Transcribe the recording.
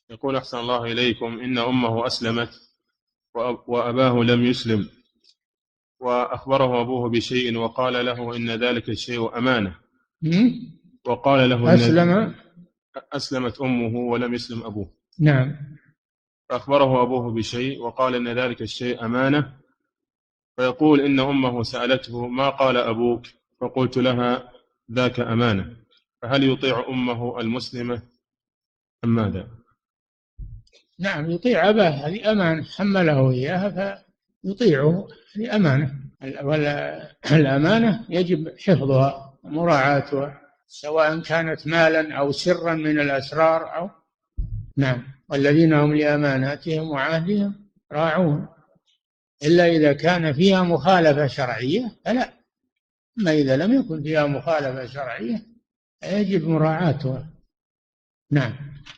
يقول أحسن الله إليكم، إن أمه أسلمت وأباه لم يسلم، وأخبره أبوه بشيء وقال له إن ذلك الشيء أمانة. وقال له إن أسلم. أسلمت أمه ولم يسلم أبوه. نعم. فأخبره أبوه بشيء وقال إن ذلك الشيء أمانة. فيقول إن أمه سألته ما قال أبوك؟ فقلت لها ذاك أمانة. فهل يطيع أمه المسلمة أم ماذا؟ نعم، يطيع أباه، هذه أمانة حمله إياها فيطيعه، هذه أمانة. والأمانة يجب حفظها ومراعاتها، سواء كانت مالا أو سرا من الأسرار أو. نعم. والذين هم لأماناتهم وعهدهم راعون، إلا إذا كان فيها مخالفة شرعية فلا. أما إذا لم يكن فيها مخالفة شرعية يجب مراعاتها. نعم.